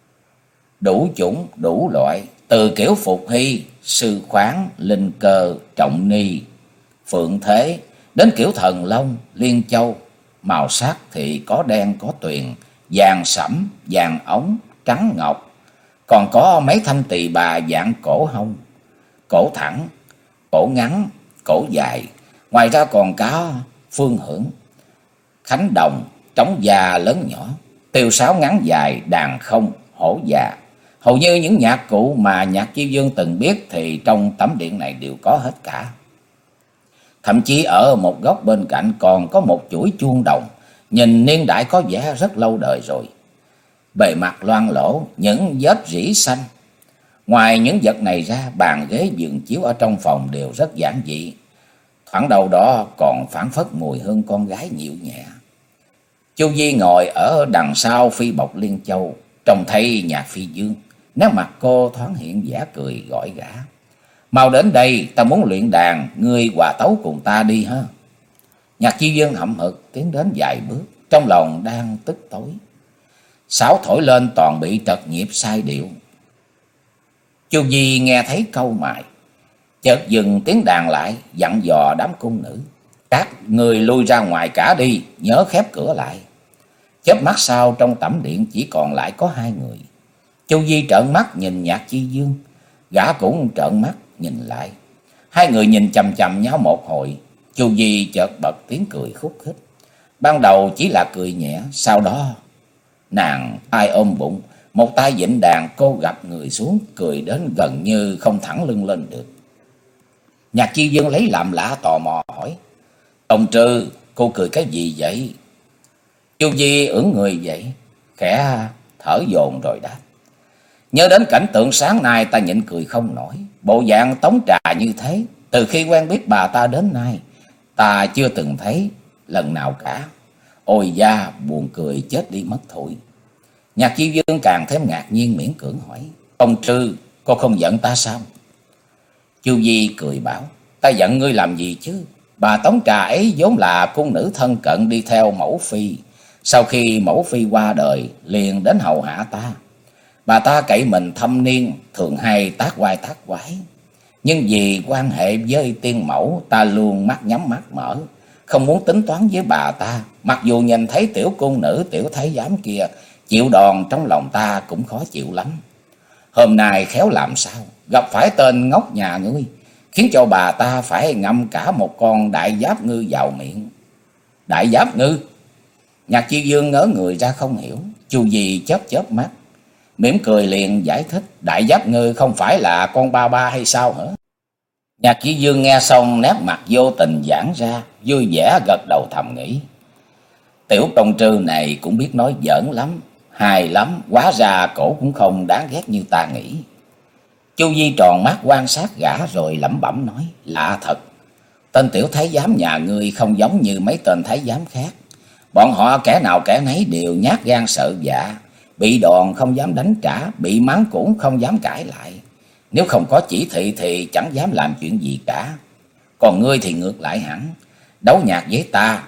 đủ chủng đủ loại, từ kiểu Phục Hy, Sư Khoáng, Linh Cơ, Trọng Ni, Phượng Thế đến kiểu Thần Long, Liên Châu. Màu sắc thì có đen có tuyền, vàng sẫm, vàng ống, trắng ngọc. Còn có mấy thanh tỳ bà dạng cổ hông, cổ thẳng, cổ ngắn, cổ dài. Ngoài ra còn có phương hưởng, khánh đồng, trống già lớn nhỏ, tiêu sáo ngắn dài, đàn không, hổ già. Hầu như những nhạc cụ mà Nhạc Chi Dương từng biết thì trong tẩm điện này đều có hết cả. Thậm chí ở một góc bên cạnh còn có một chuỗi chuông đồng nhìn niên đại có vẻ rất lâu đời rồi. Bề mặt loang lổ những vết rỉ xanh. Ngoài những vật này ra, bàn ghế giường chiếu ở trong phòng đều rất giản dị. Thoảng đâu đó còn phảng phất mùi hương con gái dịu nhẹ. Chu Di ngồi ở đằng sau phi bọc Liên Châu, trông thấy Nhạc Phi Dương. Nét mặt cô thoáng hiện vẻ cười gọi gã. Mau đến đây, ta muốn luyện đàn, ngươi hòa tấu cùng ta đi ha. Nhạc Chi Dương hậm hực tiến đến vài bước, trong lòng đang tức tối. Sáo thổi lên toàn bị trật nhịp sai điệu. Chu Di nghe thấy câu mài, chợt dừng tiếng đàn lại, dặn dò đám cung nữ. Các người lui ra ngoài cả đi, nhớ khép cửa lại. Chớp mắt sau, trong tẩm điện chỉ còn lại có hai người. Chu Di trợn mắt nhìn Nhạc Chi Dương, gã cũng trợn mắt nhìn lại. Hai người nhìn chằm chằm nhau một hồi. Chu Di chợt bật tiếng cười khúc khích. Ban đầu chỉ là cười nhẹ, sau đó nàng tay ôm bụng, một tay vịn đàn, cô gập người xuống, cười đến gần như không thẳng lưng lên được. Nhạc Chi Dương lấy làm lạ tò mò hỏi: Tông Trư, cô cười cái gì vậy? Chu Di ưỡn người dậy, khẽ thở dồn rồi đáp: Nhớ đến cảnh tượng sáng nay ta nhịn cười không nổi. Bộ dạng tống trà như thế, từ khi quen biết bà ta đến nay, ta chưa từng thấy lần nào cả. Ôi da, buồn cười chết đi mất thôi. Nhạc Chi Dương càng thêm ngạc nhiên, miễn cưỡng hỏi: Tông Trư, cô không giận ta sao? Chu Di cười bảo: Ta giận ngươi làm gì chứ? Bà Tống Trà ấy vốn là cung nữ thân cận đi theo mẫu phi. Sau khi mẫu phi qua đời, liền đến hầu hạ ta. Bà ta cậy mình thâm niên, thường hay tác oai tác quái. Nhưng vì quan hệ với tiên mẫu, ta luôn mắt nhắm mắt mở, không muốn tính toán với bà ta. Mặc dù nhìn thấy tiểu cung nữ, tiểu thái giám kia chịu đòn, trong lòng ta cũng khó chịu lắm. Hôm nay khéo làm sao gặp phải tên ngốc nhà ngươi, khiến cho bà ta phải ngậm cả một con đại giáp ngư vào miệng. Đại giáp ngư? Nhạc Chi Dương ngớ người ra không hiểu. Chu Di chớp chớp mắt, mỉm cười liền giải thích: Đại giáp ngư không phải là con ba ba hay sao hả? Nhạc Chi Dương nghe xong, nét mặt vô tình giãn ra, vui vẻ gật đầu thầm nghĩ: Tiểu Tông Trư này cũng biết nói giỡn lắm, hài lắm, hóa ra cổ cũng không đáng ghét như ta nghĩ. Chu Di tròn mắt quan sát gã rồi lẩm bẩm nói: Lạ thật, tên tiểu thái giám nhà ngươi không giống như mấy tên thái giám khác. Bọn họ kẻ nào kẻ nấy đều nhát gan sợ dạ, bị đòn không dám đánh trả, bị mắng cũng không dám cãi lại. Nếu không có chỉ thị thì chẳng dám làm chuyện gì cả. Còn ngươi thì ngược lại hẳn, đấu nhạc với ta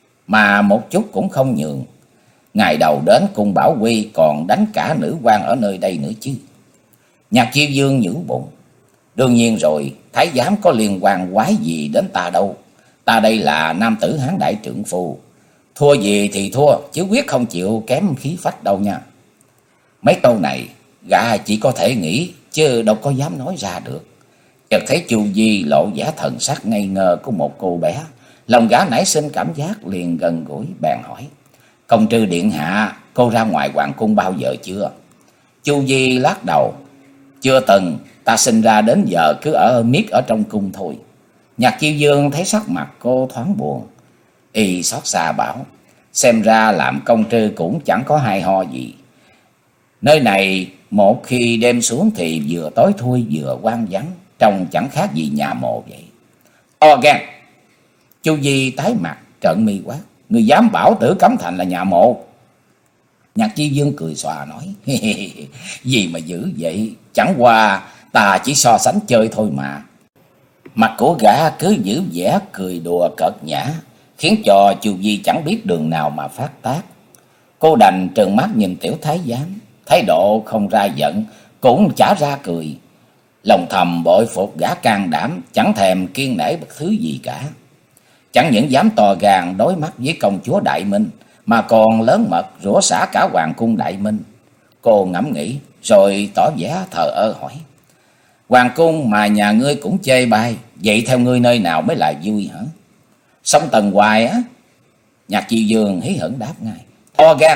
mà một chút cũng không nhường. Ngày đầu đến cung Bảo Quy còn đánh cả nữ quan ở nơi đây nữa chứ. Nhạc Chi Dương nhủ bụng: Đương nhiên rồi, thái giám có liên quan quái gì đến ta đâu. Ta đây là nam tử hán đại trượng phu, thua gì thì thua, chứ quyết không chịu kém khí phách đâu nha. Mấy câu này gã chỉ có thể nghĩ, chứ đâu có dám nói ra được. Chợt thấy Chu Di lộ vẻ thần sắc ngây ngơ của một cô bé, lòng gã nảy sinh cảm giác liền gần gũi, bèn hỏi: Công Trư điện hạ, cô ra ngoài hoàng cung bao giờ chưa? Chu Di lắc đầu: Chưa từng, ta sinh ra đến giờ cứ ở miết ở trong cung thôi. Nhạc Chi Dương thấy sắc mặt cô thoáng buồn, y xót xa bảo: Xem ra làm công Trư cũng chẳng có hay ho gì. Nơi này một khi đêm xuống thì vừa tối thui vừa hoang vắng, trông chẳng khác gì nhà mộ vậy. To gan! Chu Di tái mặt trợn mi quát: Người dám bảo Tử Cấm Thành là nhà mộ? Nhạc Chi Dương cười xòa nói: Gì mà dữ vậy, chẳng qua ta chỉ so sánh chơi thôi mà. Mặt của gã cứ giữ vẻ cười đùa cợt nhã, khiến cho Chu Di chẳng biết đường nào mà phát tác. Cô đành trừng mắt nhìn tiểu thái giám, thái độ không ra giận cũng chả ra cười. Lòng thầm bội phục gã can đảm, chẳng thèm kiêng nể bất thứ gì cả. Chẳng những dám to gan đối mắt với công chúa Đại Minh, mà còn lớn mật rủa xả cả hoàng cung Đại Minh. Cô ngẫm nghĩ rồi tỏ vẻ thờ ơ hỏi: Hoàng cung mà nhà ngươi cũng chê bai, vậy theo ngươi nơi nào mới là vui hả? Sông Tần hoài á? Nhạc Chi Dương hí hửng đáp ngay: To gan!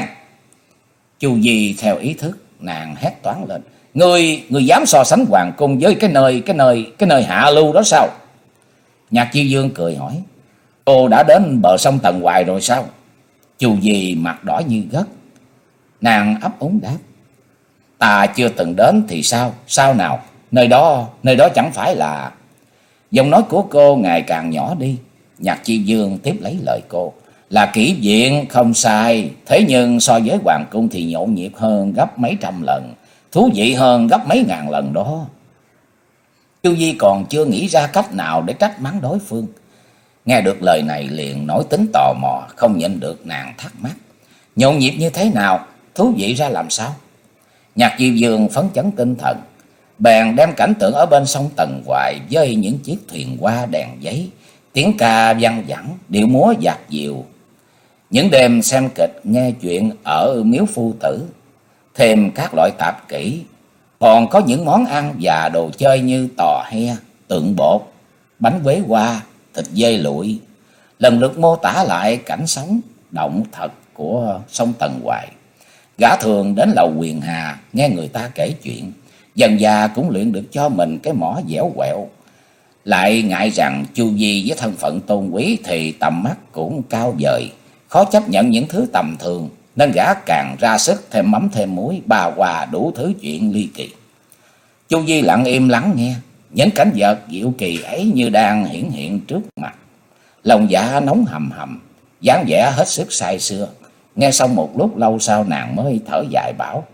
Chu Di theo ý thức, nàng hét toáng lên: Ngươi, ngươi dám so sánh hoàng cung với cái nơi, cái nơi, cái nơi hạ lưu đó sao? Nhạc Chi Dương cười hỏi: Cô đã đến bờ sông Tần Hoài rồi sao? Chu Di mặt đỏ như gất. Nàng ấp úng đáp: Ta chưa từng đến thì sao? Sao nào? Nơi đó, nơi đó chẳng phải là... Giọng nói của cô ngày càng nhỏ đi. Nhạc Chi Dương tiếp lấy lời cô: Là kỹ viện không sai, thế nhưng so với hoàng cung thì nhộn nhịp hơn gấp mấy trăm lần, thú vị hơn gấp mấy ngàn lần đó. Chu Di còn chưa nghĩ ra cách nào để trách mắng đối phương. Nghe được lời này liền nổi tính tò mò, không nhịn được nàng thắc mắc: Nhộn nhịp như thế nào? Thú vị ra làm sao? Nhạc Diêu Dương phấn chấn tinh thần, bèn đem cảnh tượng ở bên sông Tần Hoài với những chiếc thuyền hoa đèn giấy, tiếng ca văng vẳng, điệu múa dạt dịu, những đêm xem kịch nghe chuyện ở miếu phu tử, thêm các loại tạp kỹ, còn có những món ăn và đồ chơi như tò he, tượng bột, bánh quế hoa, thịt dê lụi, lần lượt mô tả lại cảnh sống động thật của sông Tần Hoài. Gã thường đến lầu Huyền Hà nghe người ta kể chuyện, dần dà cũng luyện được cho mình cái mỏ dẻo quẹo. Lại ngại rằng Chu Di với thân phận tôn quý thì tầm mắt cũng cao vời, khó chấp nhận những thứ tầm thường, nên gã càng ra sức thêm mắm thêm muối, ba hoa đủ thứ chuyện ly kỳ. Chu Di lặng im lắng nghe, những cảnh vật diệu kỳ ấy như đang hiển hiện trước mặt. Lòng dạ nóng hầm hầm, dáng vẻ hết sức say sưa. Nghe xong một lúc lâu sau nàng mới thở dài bảo: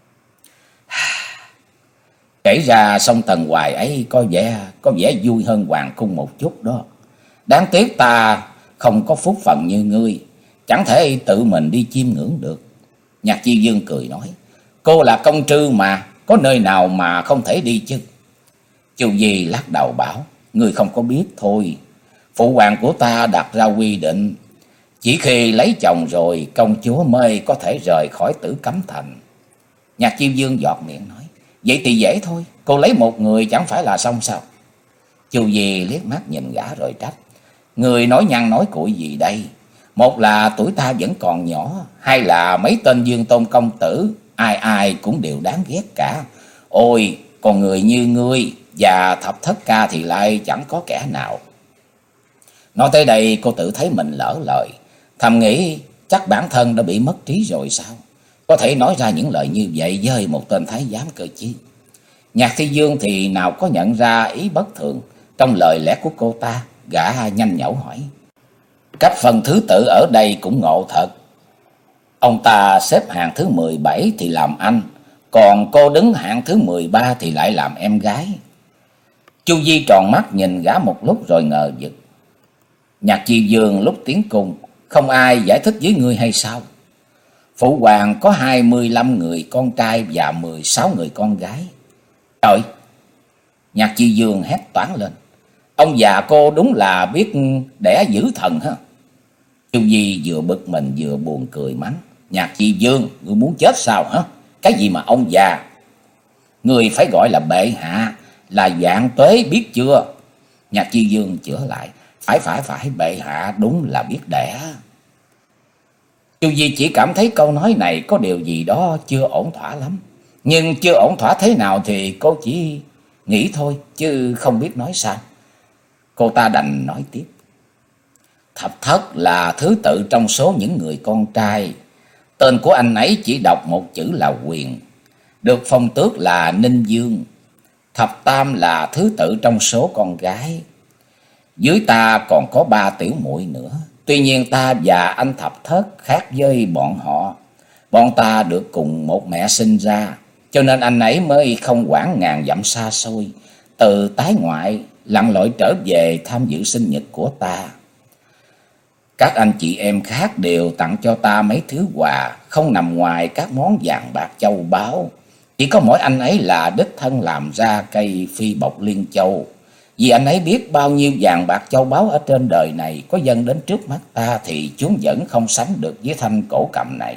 Kể ra sông Tần Hoài ấy có vẻ có vẻ vui hơn hoàng cung một chút đó. Đáng tiếc ta không có phúc phần như ngươi, chẳng thể tự mình đi chiêm ngưỡng được. Nhạc Chi Dương cười nói: Cô là công trư mà, có nơi nào mà không thể đi chứ? Chu Di lắc đầu bảo: Ngươi không có biết thôi. Phụ hoàng của ta đặt ra quy định, chỉ khi lấy chồng rồi công chúa mới có thể rời khỏi Tử Cấm Thành. Nhạc Chi Dương giọt miệng nói: Vậy thì dễ thôi, cô lấy một người chẳng phải là xong sao? Chu Di liếc mắt nhìn gã rồi trách: Người nói nhăn nói cuội gì đây? Một là tuổi ta vẫn còn nhỏ, hai là mấy tên Dương Tôn công tử ai ai cũng đều đáng ghét cả. Ôi, còn người như ngươi và Thập Thất Ca thì lại chẳng có kẻ nào. Nói tới đây cô tự thấy mình lỡ lời, thầm nghĩ chắc bản thân đã bị mất trí rồi sao? Có thể nói ra những lời như vậy với một tên thái giám cơ chứ? Nhạc Thi Dương thì nào có nhận ra ý bất thường trong lời lẽ của cô ta, gã nhanh nhẩu hỏi: Cách phần thứ tự ở đây cũng ngộ thật. Ông ta xếp hạng thứ mười bảy thì làm anh, còn cô đứng hạng thứ mười ba thì lại làm em gái. Chu Di tròn mắt nhìn gã một lúc rồi ngờ vực. Nhạc Chi Dương lúc tiến cung, không ai giải thích với ngươi hay sao? Phụ hoàng có hai mươi lăm người con trai và mười sáu người con gái. Trời! Nhạc Chi Dương hét toáng lên: Ông già cô đúng là biết đẻ dữ thần ha. Chu Di vừa bực mình vừa buồn cười mắng: Nhạc Chi Dương, ngươi muốn chết sao hả? Cái gì mà ông già? Ngươi phải gọi là bệ hạ, là vạn tuế biết chưa? Nhạc Chi Dương chữa lại: Phải phải phải, bệ hạ đúng là biết đẻ. Chu Di chỉ cảm thấy câu nói này có điều gì đó chưa ổn thỏa lắm. Nhưng chưa ổn thỏa thế nào thì cô chỉ nghĩ thôi, chứ không biết nói sao. Cô ta đành nói tiếp: Thập Thất là thứ tự trong số những người con trai. Tên của anh ấy chỉ đọc một chữ là Quyền, được phong tước là Ninh Dương. Thập Tam là thứ tự trong số con gái. Dưới ta còn có ba tiểu muội nữa. Tuy nhiên ta và anh Thập Thất khác với bọn họ. Bọn ta được cùng một mẹ sinh ra, cho nên anh ấy mới không quản ngàn dặm xa xôi, từ tái ngoại lặn lội trở về tham dự sinh nhật của ta. Các anh chị em khác đều tặng cho ta mấy thứ quà, không nằm ngoài các món vàng bạc châu báu. Chỉ có mỗi anh ấy là đích thân làm ra cây phi bộc liên châu. Vì anh ấy biết bao nhiêu vàng bạc châu báu ở trên đời này có dâng đến trước mắt ta thì chúng vẫn không sánh được với thanh cổ cầm này.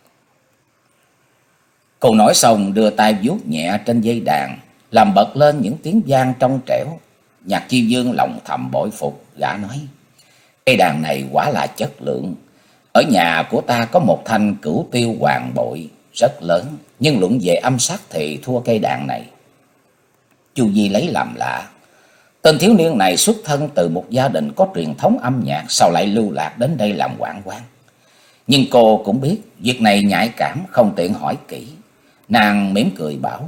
Cô nói xong đưa tay vuốt nhẹ trên dây đàn, làm bật lên những tiếng vang trong trẻo. Nhạc Chi Dương lòng thầm bội phục, gã nói: Cây đàn này quả là chất lượng. Ở nhà của ta có một thanh Cửu Tiêu Hoàng bội rất lớn, nhưng luận về âm sắc thì thua cây đàn này. Chu Di lấy làm lạ. Tên thiếu niên này xuất thân từ một gia đình có truyền thống âm nhạc, sao lại lưu lạc đến đây làm hoạn quan? Nhưng cô cũng biết việc này nhạy cảm, không tiện hỏi kỹ. Nàng mỉm cười bảo,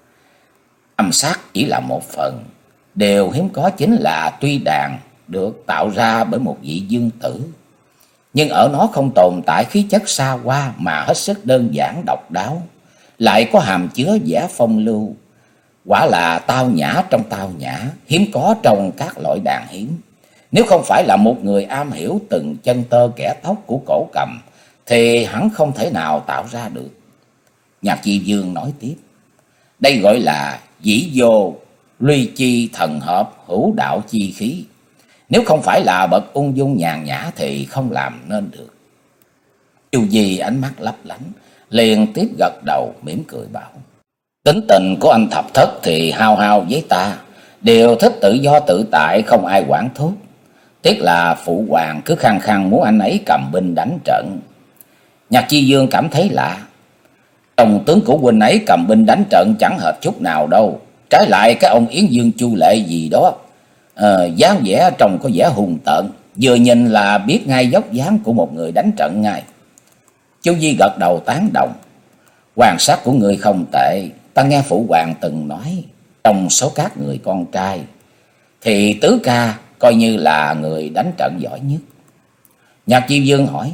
âm sát chỉ là một phần. Điều hiếm có chính là tuy đàn được tạo ra bởi một vị dương tử, nhưng ở nó không tồn tại khí chất xa hoa mà hết sức đơn giản độc đáo, lại có hàm chứa vẻ phong lưu. Quả là tao nhã trong tao nhã, hiếm có trong các loại đàn hiếm. Nếu không phải là một người am hiểu từng chân tơ kẽ tóc của cổ cầm, thì hắn không thể nào tạo ra được. Nhạc Chi Dương nói tiếp, đây gọi là dĩ vô luy chi thần hợp, hữu đạo chi khí. Nếu không phải là bậc ung dung nhàn nhã thì không làm nên được. Chu Di ánh mắt lấp lánh, liền tiếp gật đầu mỉm cười bảo, tính tình của anh Thập Thất thì hao hao với ta, đều thích tự do tự tại, không ai quản thúc. Tiếc là phụ hoàng cứ khăng khăng muốn anh ấy cầm binh đánh trận. Nhạc Chi Dương cảm thấy lạ. Trong tướng của huynh ấy cầm binh đánh trận chẳng hợp chút nào đâu. Trái lại cái ông Yến Dương Chu Lệ gì đó, à, dáng vẻ trông có vẻ hùng tợn, vừa nhìn là biết ngay dốc dáng của một người đánh trận ngay. Chu Di gật đầu tán đồng, quan sát của người không tệ. Ta nghe phụ hoàng từng nói, trong số các người con trai thì Tứ Ca coi như là người đánh trận giỏi nhất. Nhạc Chi Dương hỏi,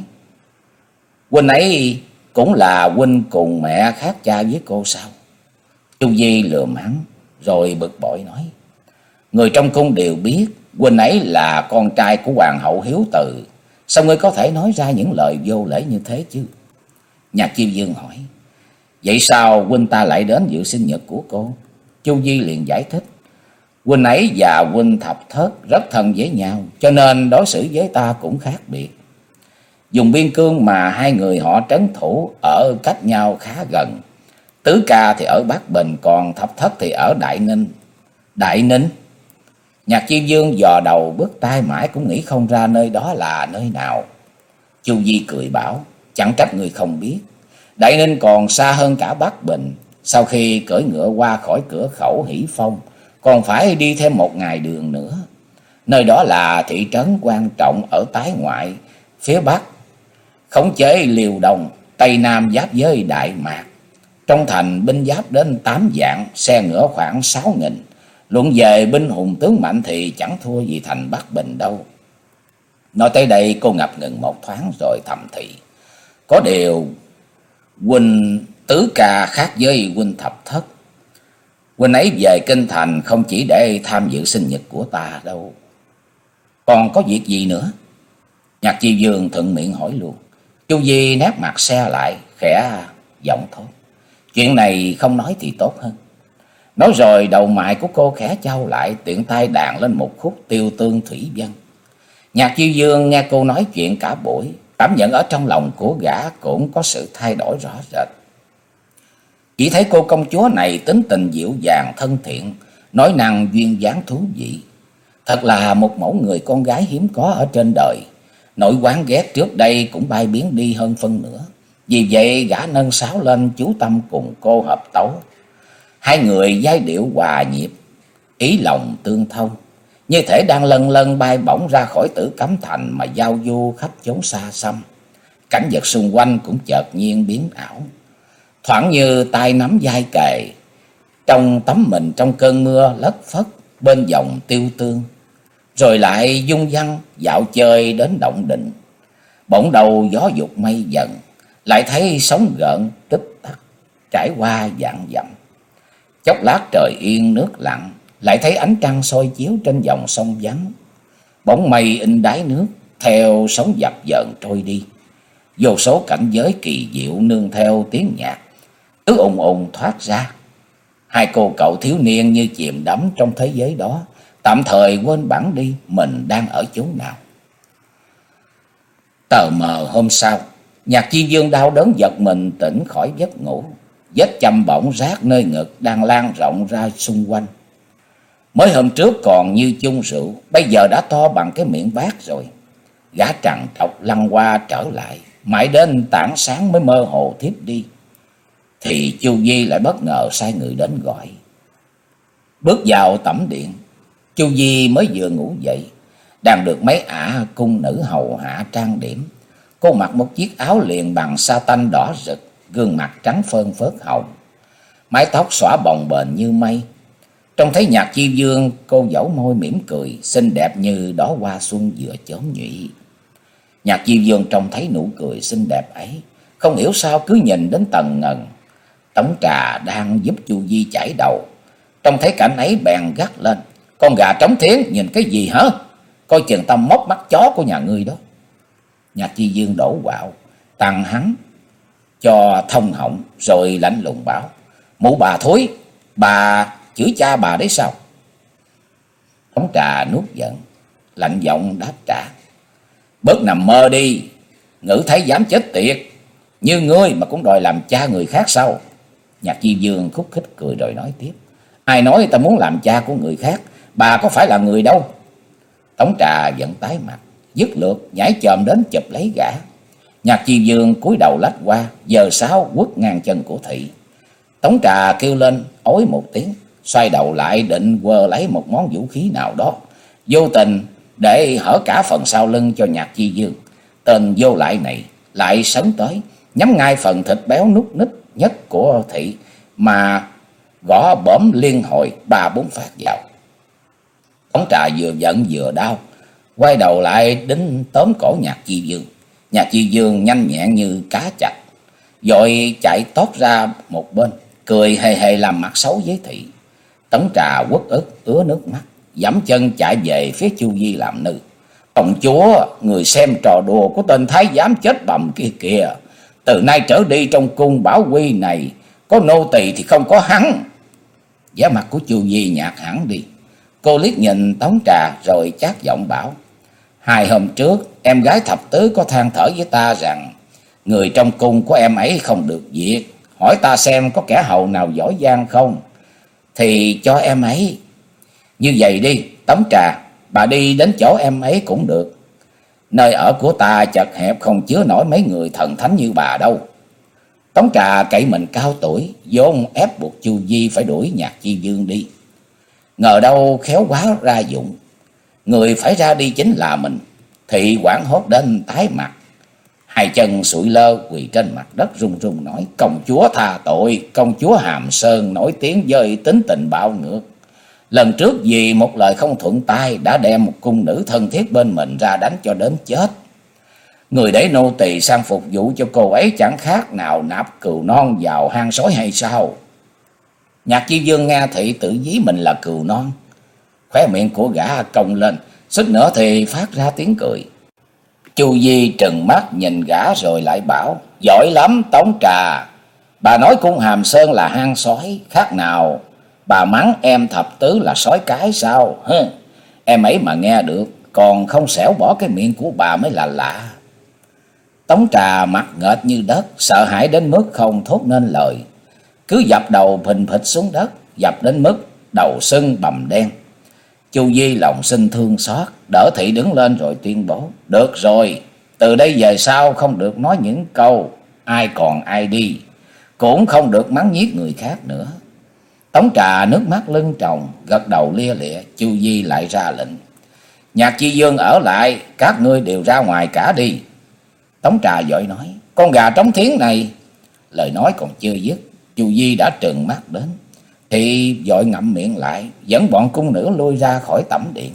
huynh ấy cũng là huynh cùng mẹ khác cha với cô sao? Chu Di lườm hắn rồi bực bội nói, người trong cung đều biết huynh ấy là con trai của hoàng hậu Hiếu Từ, sao ngươi có thể nói ra những lời vô lễ như thế chứ? Nhạc Chi Dương hỏi, vậy sao huynh ta lại đến dự sinh nhật của cô? Chu Di liền giải thích, huynh ấy và huynh Thập Thất rất thân với nhau, cho nên đối xử với ta cũng khác biệt. Dùng biên cương mà hai người họ trấn thủ ở cách nhau khá gần. Tứ Ca thì ở Bắc Bình, còn Thập Thất thì ở Đại Ninh. Đại Ninh? Nhạc Chi Dương dò đầu bước tai mãi cũng nghĩ không ra nơi đó là nơi nào. Chu Di cười bảo, chẳng trách người không biết. Đại Ninh còn xa hơn cả Bắc Bình. Sau khi cưỡi ngựa qua khỏi cửa khẩu Hỷ Phong, còn phải đi thêm một ngày đường nữa. Nơi đó là thị trấn quan trọng ở Tái Ngoại, phía Bắc khống chế Liêu Đông, Tây Nam giáp với Đại Mạc. Trong thành binh giáp đến tám vạn, xe ngựa khoảng sáu nghìn. Luận về binh hùng tướng mạnh thì chẳng thua gì thành Bắc Bình đâu. Nói tới đây cô ngập ngừng một thoáng rồi thầm thị, có điều huynh Tứ Ca khác với huynh Thập Thất. Huynh ấy về kinh thành không chỉ để tham dự sinh nhật của ta đâu. Còn có việc gì nữa? Nhạc Chi Dương thuận miệng hỏi luôn. Chu Di nét mặt xe lại, khẽ giọng thôi, chuyện này không nói thì tốt hơn. Nói rồi đầu mày của cô khẽ chau lại, tiện tay đàn lên một khúc Tiêu Tương Thủy Vân. Nhạc Chi Dương nghe cô nói chuyện cả buổi, cảm nhận ở trong lòng của gã cũng có sự thay đổi rõ rệt. Chỉ thấy cô công chúa này tính tình dịu dàng thân thiện, nói năng duyên dáng thú vị. Thật là một mẫu người con gái hiếm có ở trên đời. Nỗi oán ghét trước đây cũng bay biến đi hơn phân nửa. Vì vậy gã nâng sáo lên chú tâm cùng cô hợp tấu. Hai người giai điệu hòa nhịp, ý lòng tương thông, như thể đang lân lân bay bổng ra khỏi Tử Cấm Thành mà giao du khắp chốn xa xăm. Cảnh vật xung quanh cũng chợt nhiên biến ảo, thoảng như tay nắm vai kề, trong tấm mình trong cơn mưa lất phất bên dòng Tiêu Tương. Rồi lại dung dăng dạo chơi đến động đình. Bỗng đầu gió dục mây dần, lại thấy sóng gợn tích tắc trải qua vạn dặm. Chốc lát trời yên nước lặng, lại thấy ánh trăng soi chiếu trên dòng sông vắng. Bóng mây in đáy nước, theo sóng dập dờn trôi đi. Vô số cảnh giới kỳ diệu nương theo tiếng nhạc cứ ùng ùng thoát ra. Hai cô cậu thiếu niên như chìm đắm trong thế giới đó, tạm thời quên bẵng đi mình đang ở chốn nào. Tờ mờ hôm sau, Nhạc Chi Dương đau đớn giật mình tỉnh khỏi giấc ngủ. Vết châm bỏng rát nơi ngực đang lan rộng ra xung quanh. Mới hôm trước còn như chung rượu, bây giờ đã to bằng cái miệng bát rồi. Gã trằn trọc lăn qua trở lại, mãi đến tảng sáng mới mơ hồ thiếp đi. Thì Chu Di lại bất ngờ sai người đến gọi. Bước vào tẩm điện, Chu Di mới vừa ngủ dậy, đang được mấy ả cung nữ hầu hạ trang điểm. Cô mặc một chiếc áo liền bằng sa tanh đỏ rực, gương mặt trắng phơn phớt hồng, mái tóc xõa bồng bềnh như mây. Trông thấy Nhạc Chi Dương, cô dẫu môi mỉm cười, xinh đẹp như đóa hoa xuân vừa chớm nhụy. Nhạc Chi Dương trông thấy nụ cười xinh đẹp ấy, không hiểu sao cứ nhìn đến tận ngần. Tống Trà đang giúp Chu Di chải đầu, trông thấy cảnh ấy bèn gắt lên: "Con gà trống thiến, nhìn cái gì hả? Coi chừng tao móc mắt chó của nhà ngươi đó." Nhạc Chi Dương đổ quạo, tăng hắn cho thông họng, rồi lạnh lùng bảo: "Mụ bà thối, bà chửi cha bà đấy sao?" Tống Trà nuốt giận, lạnh giọng đáp trả: "Bớt nằm mơ đi, ngữ thấy dám chết tiệt, như ngươi mà cũng đòi làm cha người khác sao?" Nhạc Chi Dương khúc khích cười rồi nói tiếp: "Ai nói ta muốn làm cha của người khác, bà có phải là người đâu." Tống Trà giận tái mặt, dứt lượt nhảy chồm đến chụp lấy gã. Nhạc Chi Dương cúi đầu lách qua, giơ sáo quất ngang chân của thị. Tống Trà kêu lên ối một tiếng, xoay đầu lại định quơ lấy một món vũ khí nào đó, vô tình để hở cả phần sau lưng cho Nhạc Chi Dương. Tên vô lại này lại sấn tới, nhắm ngay phần thịt béo nút ních nhất của thị mà gõ bõm liên hồi ba bốn phát vào. Tống Trà vừa giận vừa đau, quay đầu lại đính tóm cổ Nhạc Chi Dương. Nhạc Chi Dương nhanh nhẹn như cá chạch, vội chạy tót ra một bên, cười hề hề làm mặt xấu với thị. Tống Trà uất ức ứa nước mắt, giẫm chân chạy về phía Chu Di làm nư: "Công chúa, người xem trò đùa của tên thái giám chết bầm kia kìa. Từ nay trở đi trong cung Bảo Quy này, có nô tỳ thì không có hắn." Vẻ mặt của Chu Di nhạt hẳn đi. Cô liếc nhìn Tống Trà rồi chát giọng bảo: "Hai hôm trước em gái thập tứ có than thở với ta rằng người trong cung của em ấy không được việc, hỏi ta xem có kẻ hầu nào giỏi giang không, thì cho em ấy. Như vậy đi Tống Trà, bà đi đến chỗ em ấy cũng được. Nơi ở của ta chật hẹp, không chứa nổi mấy người thần thánh như bà đâu." Tống Trà cậy mình cao tuổi, vốn ép buộc Chu Di phải đuổi Nhạc Chi Dương đi. Ngờ đâu khéo quá ra dụng, người phải ra đi chính là mình. Thị hoảng hốt đến tái mặt, hai chân sụi lơ quỳ trên mặt đất run run nói: "Công chúa tha tội, công chúa Hàm Sơn nổi tiếng với tính tình bạo ngược. Lần trước vì một lời không thuận tai đã đem một cung nữ thân thiết bên mình ra đánh cho đến chết. Người để nô tỳ sang phục vụ cho cô ấy chẳng khác nào nạp cừu non vào hang sói hay sao?" Nhạc Chi Dương nghe thị tự ví mình là cừu non, khóe miệng của gã cong lên, suýt nữa thì phát ra tiếng cười. Chu Di trừng mắt nhìn gã rồi lại bảo: "Giỏi lắm Tống Trà, bà nói cung Hàm Sơn là hang sói, khác nào bà mắng em thập tứ là sói cái sao? Hừ, em ấy mà nghe được còn không xẻo bỏ cái miệng của bà mới là lạ." Tống Trà mặt nghệt như đất, sợ hãi đến mức không thốt nên lời, cứ dập đầu phình phịch xuống đất, dập đến mức đầu sưng bầm đen. Chu Di lòng sinh thương xót, đỡ thị đứng lên rồi tuyên bố: "Được rồi, từ đây về sau không được nói những câu ai còn ai đi, cũng không được mắng nhiếc người khác nữa." Tống Trà nước mắt lưng tròng, gật đầu lia lịa. Chu Di lại ra lệnh: "Nhạc Chi Dương ở lại, các ngươi đều ra ngoài cả đi." Tống Trà vội nói: "Con gà trống thiến này." Lời nói còn chưa dứt, Chu Di đã trừng mắt đến, thì vội ngậm miệng lại, dẫn bọn cung nữ lui ra khỏi tẩm điện.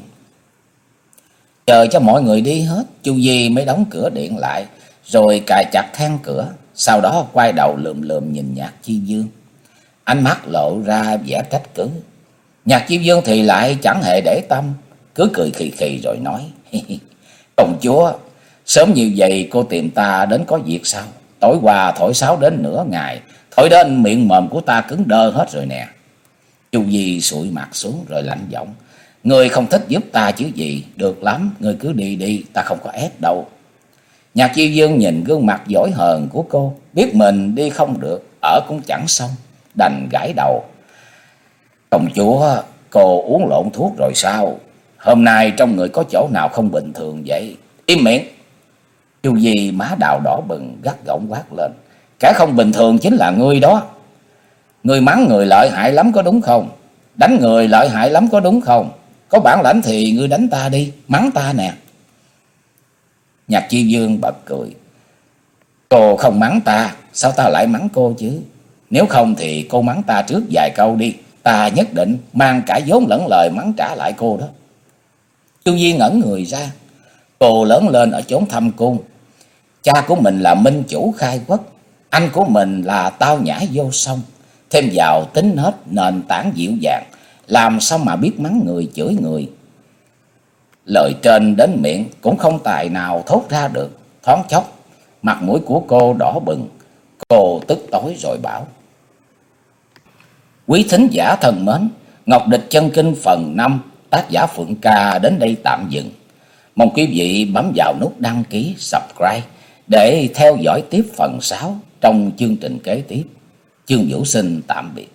Chờ cho mọi người đi hết, Chu Di mới đóng cửa điện lại, rồi cài chặt then cửa. Sau đó quay đầu lườm lườm nhìn Nhạc Chi Dương, ánh mắt lộ ra vẻ trách cứ. Nhạc Chi Dương thì lại chẳng hề để tâm, cứ cười khì khì rồi nói: "Công chúa, sớm như vậy cô tìm ta đến có việc sao? Tối qua thổi sáo đến nửa ngày, thổi đến miệng mồm của ta cứng đơ hết rồi nè." Chu Di sụi mặt xuống rồi lạnh giọng: "Ngươi không thích giúp ta chứ gì? Được lắm, ngươi cứ đi đi, ta không có ép đâu." Nhạc Chi Dương nhìn gương mặt dỗi hờn của cô, biết mình đi không được, ở cũng chẳng xong, đành gãi đầu: "Công chúa, cô uống lộn thuốc rồi sao? Hôm nay trong người có chỗ nào không bình thường vậy?" "Im miệng!" Chu Di má đào đỏ bừng, gắt gỏng quát lên: "Kẻ không bình thường chính là ngươi đó. Ngươi mắng người lợi hại lắm có đúng không? Đánh người lợi hại lắm có đúng không? Có bản lãnh thì ngươi đánh ta đi, mắng ta nè." Nhạc Chi Dương bật cười: Cô không mắng ta, sao ta lại mắng cô chứ? Nếu không thì cô mắng ta trước vài câu đi, ta nhất định mang cả vốn lẫn lời mắng trả lại cô đó. Chu Vi ngẩn người ra. Cô lớn lên ở chốn thâm cung. Cha của mình là minh chủ khai quốc, anh của mình là tao nhã vô song, thêm vào tính nết nền tảng dịu dàng, làm sao mà biết mắng người chửi người. Lời trên đến miệng cũng không tài nào thốt ra được. Thoáng chốc mặt mũi của cô đỏ bừng. Cô tức tối rồi bảo: Quý thính giả thân mến, Ngọc Địch Chân Kinh phần năm tác giả Phượng Ca đến đây tạm dừng. Mong quý vị bấm vào nút đăng ký, subscribe để theo dõi tiếp phần sáu trong chương trình kế tiếp. Chương Vũ xin tạm biệt.